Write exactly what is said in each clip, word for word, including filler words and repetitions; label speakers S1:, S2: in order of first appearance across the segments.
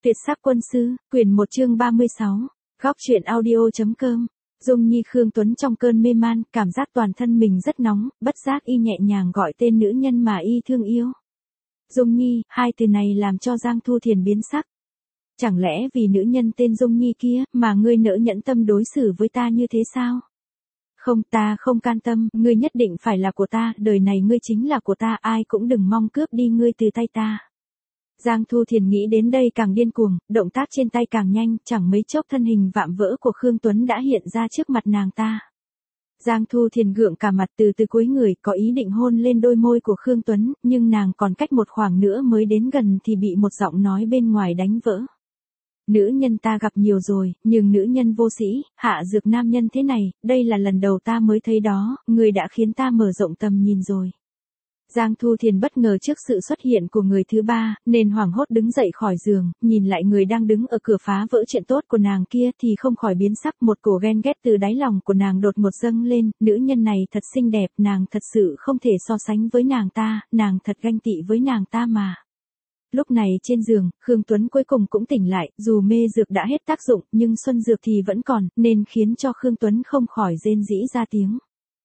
S1: Tuyệt sắc quân sư, quyển một chương ba mươi sáu, góc truyện audio.com. Dung Nhi Khương Tuấn trong cơn mê man, cảm giác toàn thân mình rất nóng, bất giác y nhẹ nhàng gọi tên nữ nhân mà y thương yêu. Dung Nhi, hai từ này làm cho Giang Thu Thiền biến sắc. Chẳng lẽ vì nữ nhân tên Dung Nhi kia, mà ngươi nỡ nhẫn tâm đối xử với ta như thế sao? Không, ta không can tâm, ngươi nhất định phải là của ta, đời này ngươi chính là của ta, ai cũng đừng mong cướp đi ngươi từ tay ta. Giang Thu Thiền nghĩ đến đây càng điên cuồng, động tác trên tay càng nhanh, chẳng mấy chốc thân hình vạm vỡ của Khương Tuấn đã hiện ra trước mặt nàng ta. Giang Thu Thiền gượng cả mặt từ từ cúi người, có ý định hôn lên đôi môi của Khương Tuấn, nhưng nàng còn cách một khoảng nữa mới đến gần thì bị một giọng nói bên ngoài đánh vỡ. Nữ nhân ta gặp nhiều rồi, nhưng nữ nhân vô sĩ, hạ dược nam nhân thế này, đây là lần đầu ta mới thấy đó, người đã khiến ta mở rộng tầm nhìn rồi. Giang Thu Thiền bất ngờ trước sự xuất hiện của người thứ ba, nên hoảng hốt đứng dậy khỏi giường, nhìn lại người đang đứng ở cửa phá vỡ chuyện tốt của nàng kia thì không khỏi biến sắc, một cổ ghen ghét từ đáy lòng của nàng đột ngột dâng lên, nữ nhân này thật xinh đẹp, nàng thật sự không thể so sánh với nàng ta, nàng thật ganh tị với nàng ta mà. Lúc này trên giường, Khương Tuấn cuối cùng cũng tỉnh lại, dù mê dược đã hết tác dụng, nhưng xuân dược thì vẫn còn, nên khiến cho Khương Tuấn không khỏi rên rỉ ra tiếng.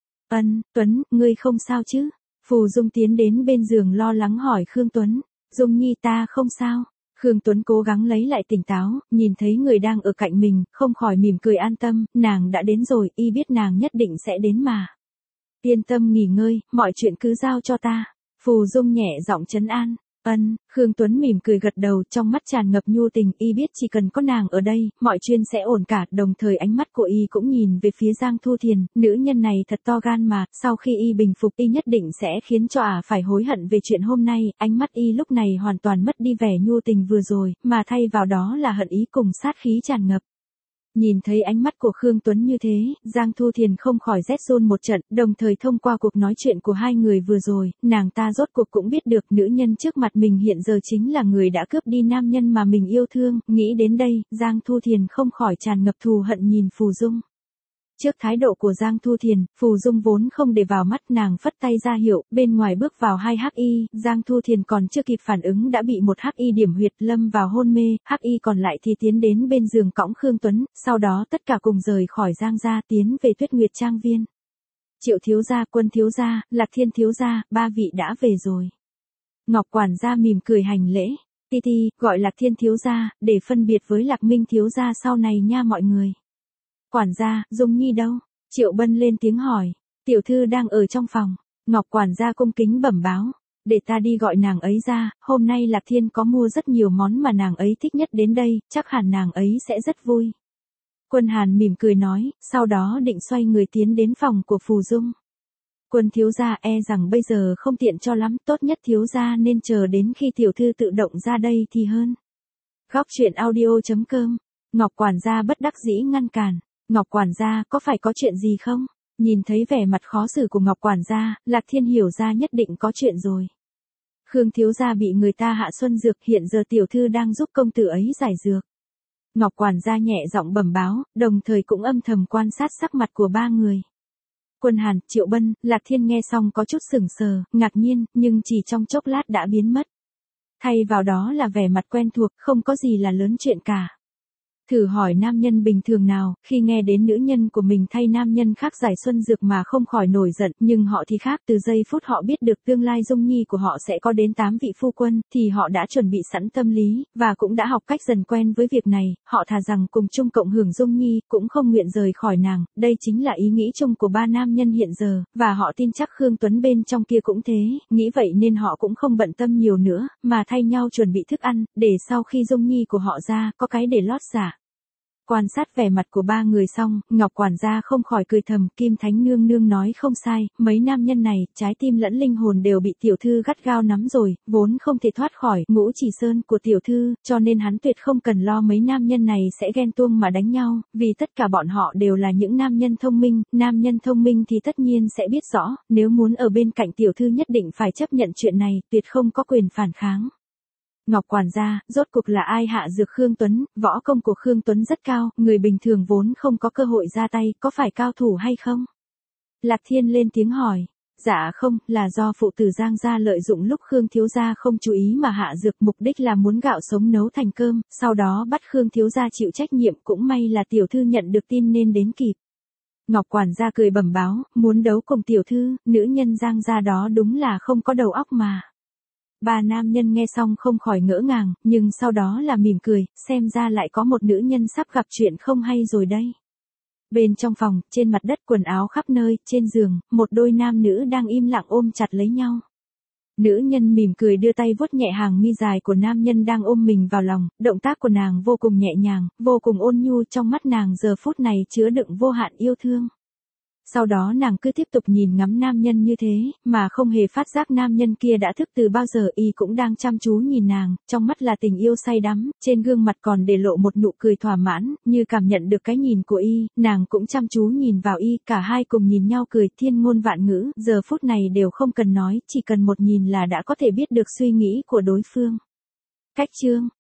S1: Ân, Tuấn, ngươi không sao chứ? Phù Dung tiến đến bên giường lo lắng hỏi Khương Tuấn. Dung Nhi ta không sao. Khương Tuấn cố gắng lấy lại tỉnh táo, nhìn thấy người đang ở cạnh mình, không khỏi mỉm cười an tâm, nàng đã đến rồi, y biết nàng nhất định sẽ đến mà. Yên tâm nghỉ ngơi, mọi chuyện cứ giao cho ta. Phù Dung nhẹ giọng trấn an. Ân, Khương Tuấn mỉm cười gật đầu, trong mắt tràn ngập nhu tình, y biết chỉ cần có nàng ở đây, mọi chuyện sẽ ổn cả, đồng thời ánh mắt của y cũng nhìn về phía Giang Thu Thiền, nữ nhân này thật to gan mà, sau khi y bình phục y nhất định sẽ khiến cho ả phải hối hận về chuyện hôm nay, ánh mắt y lúc này hoàn toàn mất đi vẻ nhu tình vừa rồi, mà thay vào đó là hận ý cùng sát khí tràn ngập. Nhìn thấy ánh mắt của Khương Tuấn như thế, Giang Thu Thiền không khỏi rét run một trận, đồng thời thông qua cuộc nói chuyện của hai người vừa rồi, nàng ta rốt cuộc cũng biết được nữ nhân trước mặt mình hiện giờ chính là người đã cướp đi nam nhân mà mình yêu thương, nghĩ đến đây, Giang Thu Thiền không khỏi tràn ngập thù hận nhìn Phù Dung. Trước thái độ của Giang Thu Thiền, Phù Dung vốn không để vào mắt, nàng phất tay ra hiệu, bên ngoài bước vào hai hắc y, Giang Thu Thiền còn chưa kịp phản ứng đã bị một hắc y điểm huyệt lâm vào hôn mê, hắc y còn lại thì tiến đến bên giường cõng Khương Tuấn, sau đó tất cả cùng rời khỏi Giang gia tiến về Tuyết Nguyệt Trang Viên. Triệu thiếu gia, Quân thiếu gia, Lạc Thiên thiếu gia, ba vị đã về rồi. Ngọc quản gia mỉm cười hành lễ, ti ti, gọi Lạc Thiên thiếu gia, để phân biệt với Lạc Minh thiếu gia sau này nha mọi người. Quản gia, Dung Nhi đâu? Triệu Bân lên tiếng hỏi. Tiểu thư đang ở trong phòng. Ngọc quản gia cung kính bẩm báo. Để ta đi gọi nàng ấy ra, hôm nay Lạc Thiên có mua rất nhiều món mà nàng ấy thích nhất đến đây, chắc hẳn nàng ấy sẽ rất vui. Quân Hàn mỉm cười nói, sau đó định xoay người tiến đến phòng của Phù Dung. Quân thiếu gia e rằng bây giờ không tiện cho lắm, tốt nhất thiếu gia nên chờ đến khi tiểu thư tự động ra đây thì hơn. Góc truyện audio.com. Ngọc quản gia bất đắc dĩ ngăn cản. Ngọc quản gia, có phải có chuyện gì không? Nhìn thấy vẻ mặt khó xử của Ngọc quản gia, Lạc Thiên hiểu ra nhất định có chuyện rồi. Khương thiếu gia bị người ta hạ xuân dược, hiện giờ tiểu thư đang giúp công tử ấy giải dược. Ngọc quản gia nhẹ giọng bẩm báo, đồng thời cũng âm thầm quan sát sắc mặt của ba người. Quân Hàn, Triệu Bân, Lạc Thiên nghe xong có chút sửng sờ, ngạc nhiên, nhưng chỉ trong chốc lát đã biến mất. Thay vào đó là vẻ mặt quen thuộc, không có gì là lớn chuyện cả. Thử hỏi nam nhân bình thường nào, khi nghe đến nữ nhân của mình thay nam nhân khác giải xuân dược mà không khỏi nổi giận, nhưng họ thì khác, từ giây phút họ biết được tương lai Dung Nhi của họ sẽ có đến tám vị phu quân, thì họ đã chuẩn bị sẵn tâm lý, và cũng đã học cách dần quen với việc này, họ thà rằng cùng chung cộng hưởng Dung Nhi, cũng không nguyện rời khỏi nàng, đây chính là ý nghĩ chung của ba nam nhân hiện giờ, và họ tin chắc Khương Tuấn bên trong kia cũng thế, nghĩ vậy nên họ cũng không bận tâm nhiều nữa, mà thay nhau chuẩn bị thức ăn, để sau khi Dung Nhi của họ ra, có cái để lót dạ. Quan sát vẻ mặt của ba người xong, Ngọc quản gia không khỏi cười thầm, Kim Thánh nương nương nói không sai, mấy nam nhân này, trái tim lẫn linh hồn đều bị tiểu thư gắt gao nắm rồi, vốn không thể thoát khỏi ngũ chỉ sơn của tiểu thư, cho nên hắn tuyệt không cần lo mấy nam nhân này sẽ ghen tuông mà đánh nhau, vì tất cả bọn họ đều là những nam nhân thông minh, nam nhân thông minh thì tất nhiên sẽ biết rõ, nếu muốn ở bên cạnh tiểu thư nhất định phải chấp nhận chuyện này, tuyệt không có quyền phản kháng. Ngọc quản gia, rốt cuộc là ai hạ dược Khương Tuấn, võ công của Khương Tuấn rất cao, người bình thường vốn không có cơ hội ra tay, có phải cao thủ hay không? Lạc Thiên lên tiếng hỏi. Dạ không, là do phụ tử Giang gia lợi dụng lúc Khương thiếu gia không chú ý mà hạ dược, mục đích là muốn gạo sống nấu thành cơm, sau đó bắt Khương thiếu gia chịu trách nhiệm, cũng may là tiểu thư nhận được tin nên đến kịp. Ngọc quản gia cười bẩm báo, muốn đấu cùng tiểu thư, nữ nhân Giang gia đó đúng là không có đầu óc mà. Ba nam nhân nghe xong không khỏi ngỡ ngàng, nhưng sau đó là mỉm cười, xem ra lại có một nữ nhân sắp gặp chuyện không hay rồi đây. Bên trong phòng, trên mặt đất quần áo khắp nơi, trên giường, một đôi nam nữ đang im lặng ôm chặt lấy nhau. Nữ nhân mỉm cười đưa tay vuốt nhẹ hàng mi dài của nam nhân đang ôm mình vào lòng, động tác của nàng vô cùng nhẹ nhàng, vô cùng ôn nhu, trong mắt nàng giờ phút này chứa đựng vô hạn yêu thương. Sau đó nàng cứ tiếp tục nhìn ngắm nam nhân như thế, mà không hề phát giác nam nhân kia đã thức từ bao giờ, y cũng đang chăm chú nhìn nàng, trong mắt là tình yêu say đắm, trên gương mặt còn để lộ một nụ cười thỏa mãn, như cảm nhận được cái nhìn của y, nàng cũng chăm chú nhìn vào y, cả hai cùng nhìn nhau cười, thiên ngôn vạn ngữ, giờ phút này đều không cần nói, chỉ cần một nhìn là đã có thể biết được suy nghĩ của đối phương. Cách chương